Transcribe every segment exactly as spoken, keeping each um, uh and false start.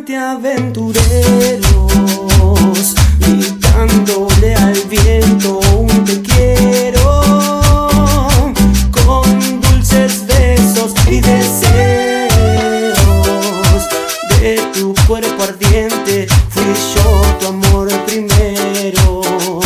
amantes aventureros, gritándole al viento un te quiero, con dulces besos y deseos de tu cuerpo ardiente. Fui yo tu amor primero,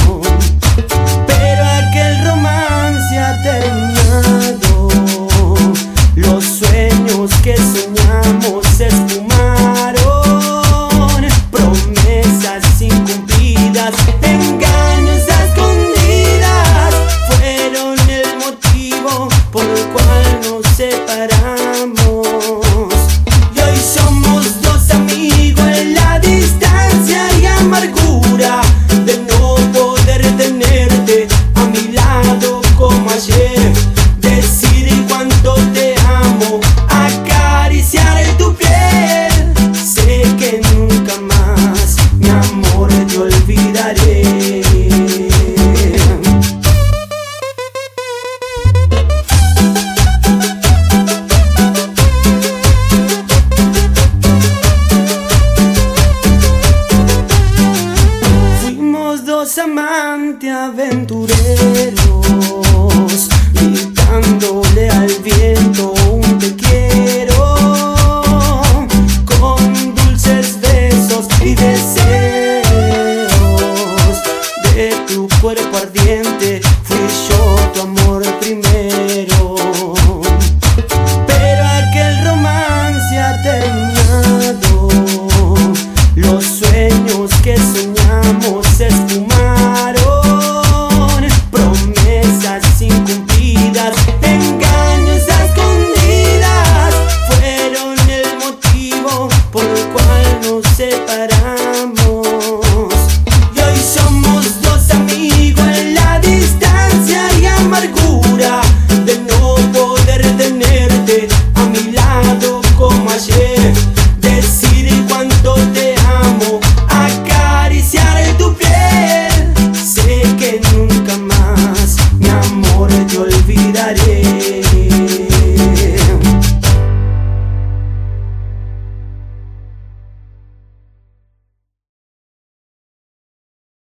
pero aquel romance ha terminado. Los sueños que soñamos se esfumaron, promesas incumplidas, engaños a escondidas, fueron el motivo por el cual nos separamos. Y hoy somos dos amigos en la distancia y amargura de no poder tenerte a mi lado como ayer. Decir cuánto te amo, acariciar tu piel. Sé que nunca más, mi amor, te olvidaré. Fuimos dos amantes aventureros,